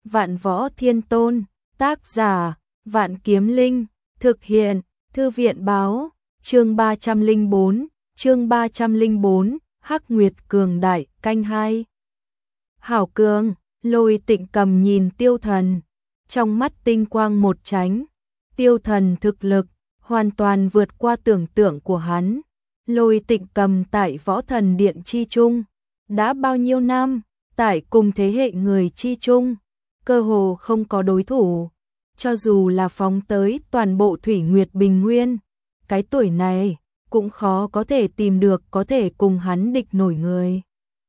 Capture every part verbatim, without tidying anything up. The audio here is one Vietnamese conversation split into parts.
Vạn Võ Thiên Tôn, tác giả, Vạn Kiếm Linh, thực hiện, Thư viện báo, chương ba trăm lẻ bốn, chương ba trăm lẻ bốn, Hắc Nguyệt Cường Đại, canh hai. Hảo Cường, Lôi Tịnh Cầm nhìn Tiêu Thần, trong mắt tinh quang một chánh, Tiêu Thần thực lực, hoàn toàn vượt qua tưởng tượng của hắn. Lôi Tịnh Cầm tại Võ Thần Điện chi trung, đã bao nhiêu năm, tại cùng thế hệ người chi trung, cơ hồ không có đối thủ, cho dù là phóng tới toàn bộ Thủy Nguyệt Bình Nguyên, cái tuổi này cũng khó có thể tìm được có thể cùng hắn địch nổi người.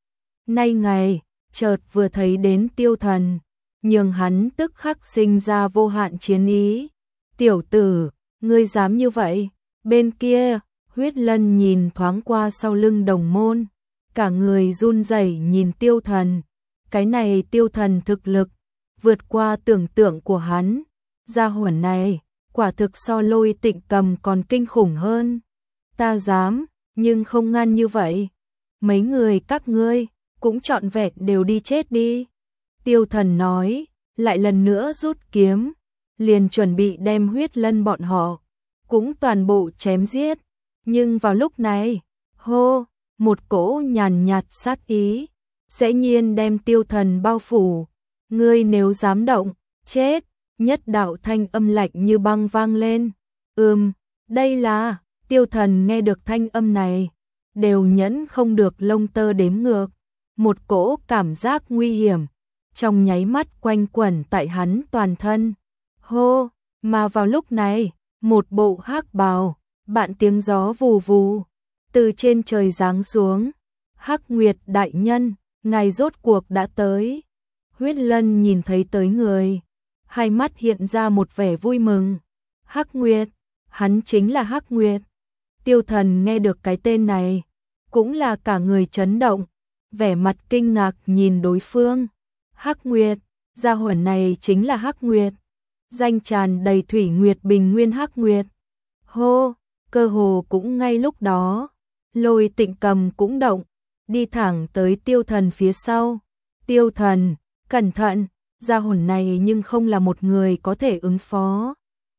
Nay ngày, chợt vừa thấy đến Tiêu Thần, nhường hắn tức khắc sinh ra vô hạn chiến ý. Tiểu tử, ngươi dám như vậy? Bên kia, Huyết Lân nhìn thoáng qua sau lưng Đồng Môn, cả người run rẩy nhìn Tiêu Thần. Cái này Tiêu Thần thực lực vượt qua tưởng tượng của hắn, gia hỏa này quả thực so Lôi Tịnh Cầm còn kinh khủng hơn. Ta dám, nhưng không ngăn như vậy. Mấy người các ngươi cũng trọn vẹn đều đi chết đi. Tiêu Thần nói, lại lần nữa rút kiếm, liền chuẩn bị đem Huyết Lân bọn họ cũng toàn bộ chém giết. Nhưng vào lúc này, hô, một cỗ nhàn nhạt sát ý dễ nhiên đem Tiêu Thần bao phủ. Ngươi nếu dám động, chết. Nhất đạo thanh âm lạnh như băng vang lên. Ừm, đây là... Tiêu Thần nghe được thanh âm này, đều nhẫn không được lông tơ đếm ngược. Một cỗ cảm giác nguy hiểm trong nháy mắt quanh quẩn tại hắn toàn thân. Hô, mà vào lúc này, một bộ hắc bào, bạn tiếng gió vù vù, từ trên trời giáng xuống. Hắc Nguyệt đại nhân, ngài rốt cuộc đã tới. Huyết Lân nhìn thấy tới người, hai mắt hiện ra một vẻ vui mừng. Hắc Nguyệt, hắn chính là Hắc Nguyệt. Tiêu Thần nghe được cái tên này, cũng là cả người chấn động, vẻ mặt kinh ngạc nhìn đối phương. Hắc Nguyệt, gia hỏa này chính là Hắc Nguyệt, danh tràn đầy Thủy Nguyệt Bình Nguyên Hắc Nguyệt. Hô, cơ hồ cũng ngay lúc đó, Lôi Tịnh Cầm cũng động, đi thẳng tới Tiêu Thần phía sau. Tiêu Thần, cẩn thận, gia hỏa này nhưng không là một người có thể ứng phó.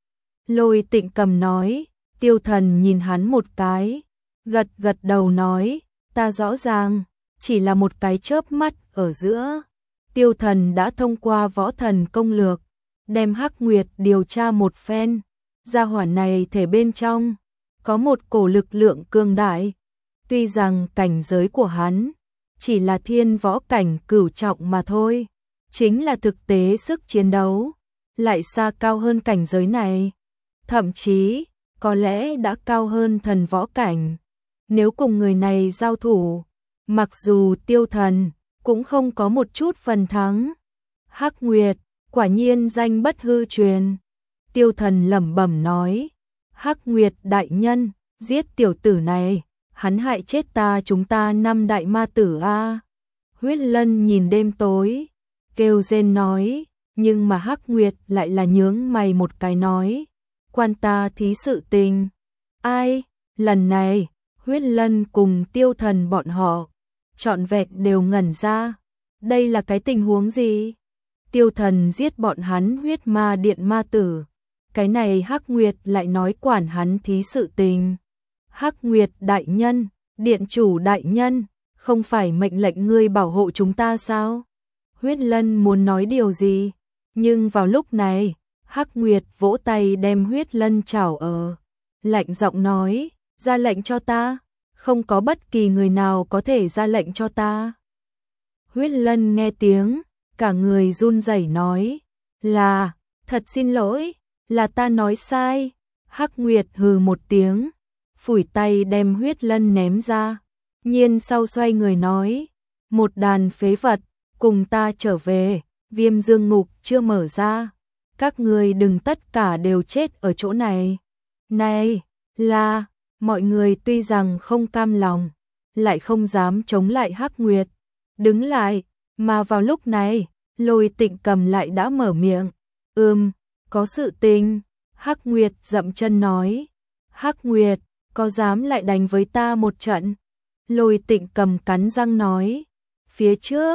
Lôi Tịnh Cầm nói. Tiêu Thần nhìn hắn một cái, gật gật đầu nói, ta rõ ràng, chỉ là một cái chớp mắt ở giữa. Tiêu Thần đã thông qua võ thần công lược, đem Hắc Nguyệt điều tra một phen, gia hỏa này thể bên trong có một cổ lực lượng cường đại. Tuy rằng cảnh giới của hắn chỉ là thiên võ cảnh cửu trọng mà thôi, chính là thực tế sức chiến đấu lại xa cao hơn cảnh giới này, thậm chí có lẽ đã cao hơn thần võ cảnh. Nếu cùng người này giao thủ, mặc dù Tiêu Thần cũng không có một chút phần thắng. Hắc Nguyệt, quả nhiên danh bất hư truyền. Tiêu Thần lẩm bẩm nói, Hắc Nguyệt đại nhân, giết tiểu tử này, hắn hại chết ta chúng ta năm đại ma tử a. Huyết Lân nhìn đêm tối, kêu rên nói, nhưng mà Hắc Nguyệt lại là nhướng mày một cái nói, quan ta thí sự tình. Ai, lần này, Huyết Lân cùng Tiêu Thần bọn họ trọn vẹn đều ngẩn ra. Đây là cái tình huống gì? Tiêu Thần giết bọn hắn Huyết Ma Điện ma tử, cái này Hắc Nguyệt lại nói quản hắn thí sự tình. Hắc Nguyệt đại nhân, điện chủ đại nhân, không phải mệnh lệnh ngươi bảo hộ chúng ta sao? Huyết Lân muốn nói điều gì, nhưng vào lúc này, Hắc Nguyệt vỗ tay đem Huyết Lân chảo ở, lạnh giọng nói, ra lệnh cho ta, không có bất kỳ người nào có thể ra lệnh cho ta. Huyết Lân nghe tiếng, cả người run rẩy nói, là, thật xin lỗi, là ta nói sai. Hắc Nguyệt hừ một tiếng, phủi tay đem Huyết Lân ném ra, nhiên sau xoay người nói, một đàn phế vật, cùng ta trở về, Viêm Dương Ngục chưa mở ra. Các người đừng tất cả đều chết ở chỗ này. Này, là, mọi người tuy rằng không cam lòng, lại không dám chống lại Hắc Nguyệt. Đứng lại, mà vào lúc này, Lôi Tịnh Cầm lại đã mở miệng. Ừm, có sự tình. Hắc Nguyệt dậm chân nói. Hắc Nguyệt, có dám lại đánh với ta một trận? Lôi Tịnh Cầm cắn răng nói. Phía trước,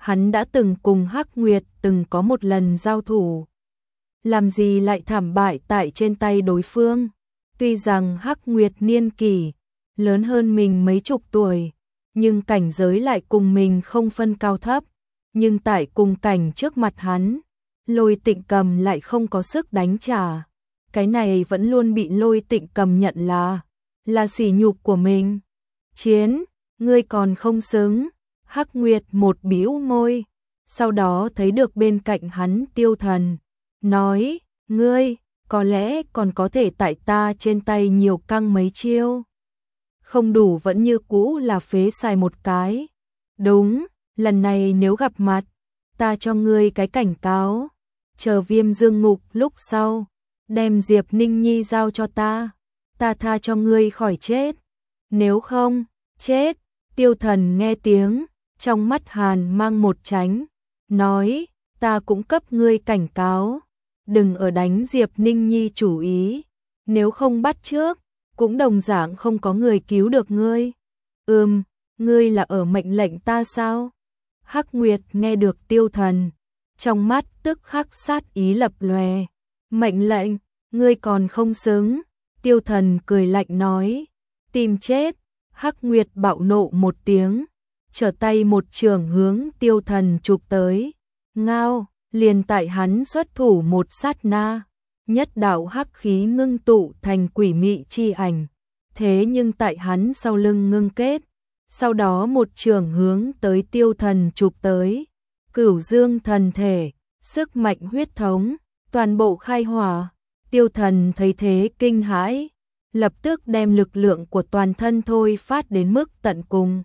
hắn đã từng cùng Hắc Nguyệt từng có một lần giao thủ. Làm gì lại thảm bại tại trên tay đối phương? Tuy rằng Hắc Nguyệt niên kỷ lớn hơn mình mấy chục tuổi, nhưng cảnh giới lại cùng mình không phân cao thấp. Nhưng tại cùng cảnh trước mặt hắn, Lôi Tịnh Cầm lại không có sức đánh trả. Cái này vẫn luôn bị Lôi Tịnh Cầm nhận là là sỉ nhục của mình. Chiến, ngươi còn không xứng. Hắc Nguyệt một bĩu môi, sau đó thấy được bên cạnh hắn Tiêu Thần, nói, ngươi, có lẽ còn có thể tại ta trên tay nhiều căng mấy chiêu. Không đủ vẫn như cũ là phế xài một cái. Đúng, lần này nếu gặp mặt, ta cho ngươi cái cảnh cáo. Chờ Viêm Dương ngục lúc sau, đem Diệp Ninh Nhi giao cho ta, ta tha cho ngươi khỏi chết. Nếu không, chết. Tiêu Thần nghe tiếng, trong mắt hàn mang một tránh, nói, ta cũng cấp ngươi cảnh cáo, đừng ở đánh Diệp Ninh Nhi chủ ý, nếu không bắt trước, cũng đồng dạng không có người cứu được ngươi. Ừm, ngươi là ở mệnh lệnh ta sao? Hắc Nguyệt nghe được Tiêu Thần, trong mắt tức khắc sát ý lập lòe. Mệnh lệnh, ngươi còn không xứng. Tiêu Thần cười lạnh nói, tìm chết. Hắc Nguyệt bạo nộ một tiếng, trở tay một trường hướng Tiêu Thần chụp tới. Ngao, liền tại hắn xuất thủ một sát na, nhất đạo hắc khí ngưng tụ thành quỷ mị chi ảnh. Thế nhưng tại hắn sau lưng ngưng kết, sau đó một trường hướng tới Tiêu Thần chụp tới. Cửu Dương thần thể, sức mạnh huyết thống, toàn bộ khai hỏa. Tiêu Thần thấy thế kinh hãi, lập tức đem lực lượng của toàn thân thôi phát đến mức tận cùng.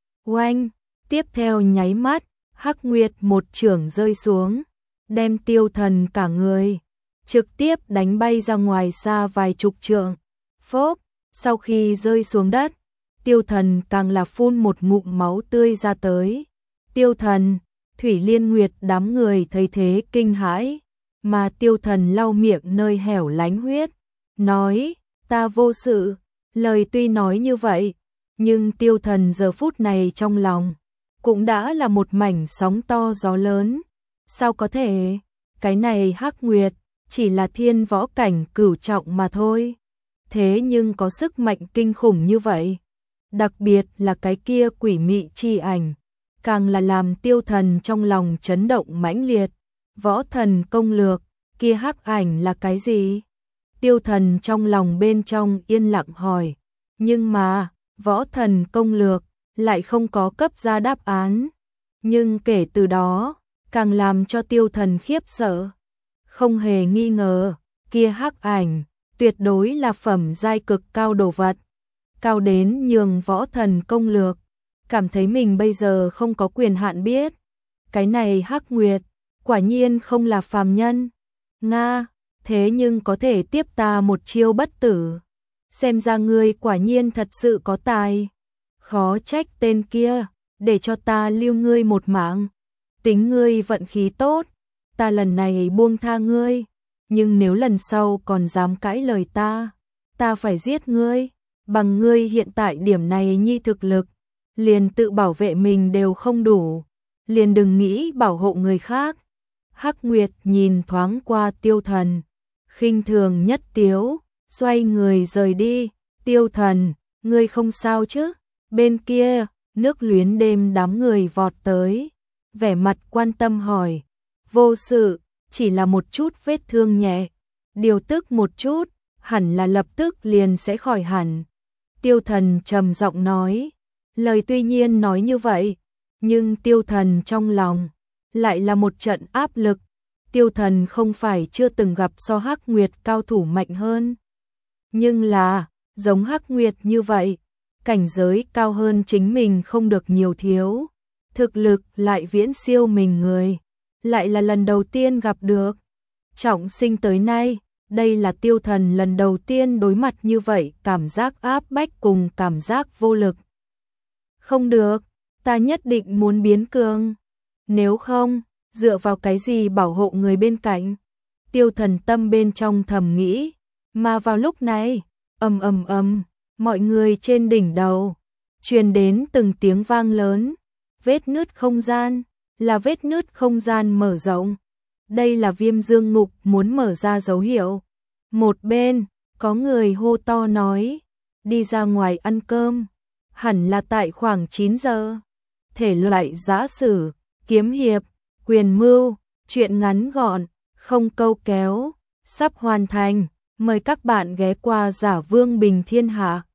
Oanh, tiếp theo nháy mắt, Hắc Nguyệt một chưởng rơi xuống, đem Tiêu Thần cả người trực tiếp đánh bay ra ngoài xa vài chục trượng. Phốp, sau khi rơi xuống đất, Tiêu Thần càng là phun một ngụm máu tươi ra tới. Tiêu Thần, Thủy Liên Nguyệt đám người thấy thế kinh hãi, mà Tiêu Thần lau miệng nơi hẻo lánh huyết, nói, ta vô sự. Lời tuy nói như vậy, nhưng Tiêu Thần giờ phút này trong lòng cũng đã là một mảnh sóng to gió lớn. Sao có thể? Cái này Hắc Nguyệt chỉ là thiên võ cảnh cửu trọng mà thôi. Thế nhưng có sức mạnh kinh khủng như vậy. Đặc biệt là cái kia quỷ mị chi ảnh, càng là làm Tiêu Thần trong lòng chấn động mãnh liệt. Võ thần công lược, kia hắc ảnh là cái gì? Tiêu Thần trong lòng bên trong yên lặng hỏi, nhưng mà, võ thần công lược lại không có cấp ra đáp án. Nhưng kể từ đó, càng làm cho Tiêu Thần khiếp sợ. Không hề nghi ngờ, kia hắc ảnh tuyệt đối là phẩm giai cực cao đồ vật, cao đến nhường võ thần công lược cảm thấy mình bây giờ không có quyền hạn biết. Cái này Hắc Nguyệt quả nhiên không là phàm nhân. Nga, thế nhưng có thể tiếp ta một chiêu bất tử. Xem ra ngươi quả nhiên thật sự có tài. Khó trách tên kia, để cho ta lưu ngươi một mạng. Tính ngươi vận khí tốt, ta lần này buông tha ngươi. Nhưng nếu lần sau còn dám cãi lời ta, ta phải giết ngươi. Bằng ngươi hiện tại điểm này nhi thực lực, liền tự bảo vệ mình đều không đủ, liền đừng nghĩ bảo hộ người khác. Hắc Nguyệt nhìn thoáng qua Tiêu Thần, khinh thường nhất tiếu, xoay người rời đi. Tiêu Thần, ngươi không sao chứ? Bên kia, nước luyến đêm đám người vọt tới, vẻ mặt quan tâm hỏi. Vô sự, chỉ là một chút vết thương nhẹ, điều tức một chút, hẳn là lập tức liền sẽ khỏi hẳn. Tiêu Thần trầm giọng nói, lời tuy nhiên nói như vậy, nhưng Tiêu Thần trong lòng lại là một trận áp lực. Tiêu Thần không phải chưa từng gặp so Hắc Nguyệt cao thủ mạnh hơn, nhưng là giống Hắc Nguyệt như vậy, cảnh giới cao hơn chính mình không được nhiều thiếu, thực lực lại viễn siêu mình người, lại là lần đầu tiên gặp được. Trọng sinh tới nay, đây là Tiêu Thần lần đầu tiên đối mặt như vậy cảm giác áp bách cùng cảm giác vô lực. Không được, ta nhất định muốn biến cường. Nếu không, dựa vào cái gì bảo hộ người bên cạnh? Tiêu Thần tâm bên trong thầm nghĩ, mà vào lúc này, ầm ầm ầm, mọi người trên đỉnh đầu truyền đến từng tiếng vang lớn, vết nứt không gian, là vết nứt không gian mở rộng. Đây là viêm dương ngục muốn mở ra dấu hiệu. Một bên, có người hô to nói, đi ra ngoài ăn cơm, hẳn là tại khoảng chín giờ. Thể loại giã sử, kiếm hiệp, quyền mưu, truyện ngắn gọn, không câu kéo, sắp hoàn thành. Mời các bạn ghé qua Giả Vương Bình Thiên Hạ.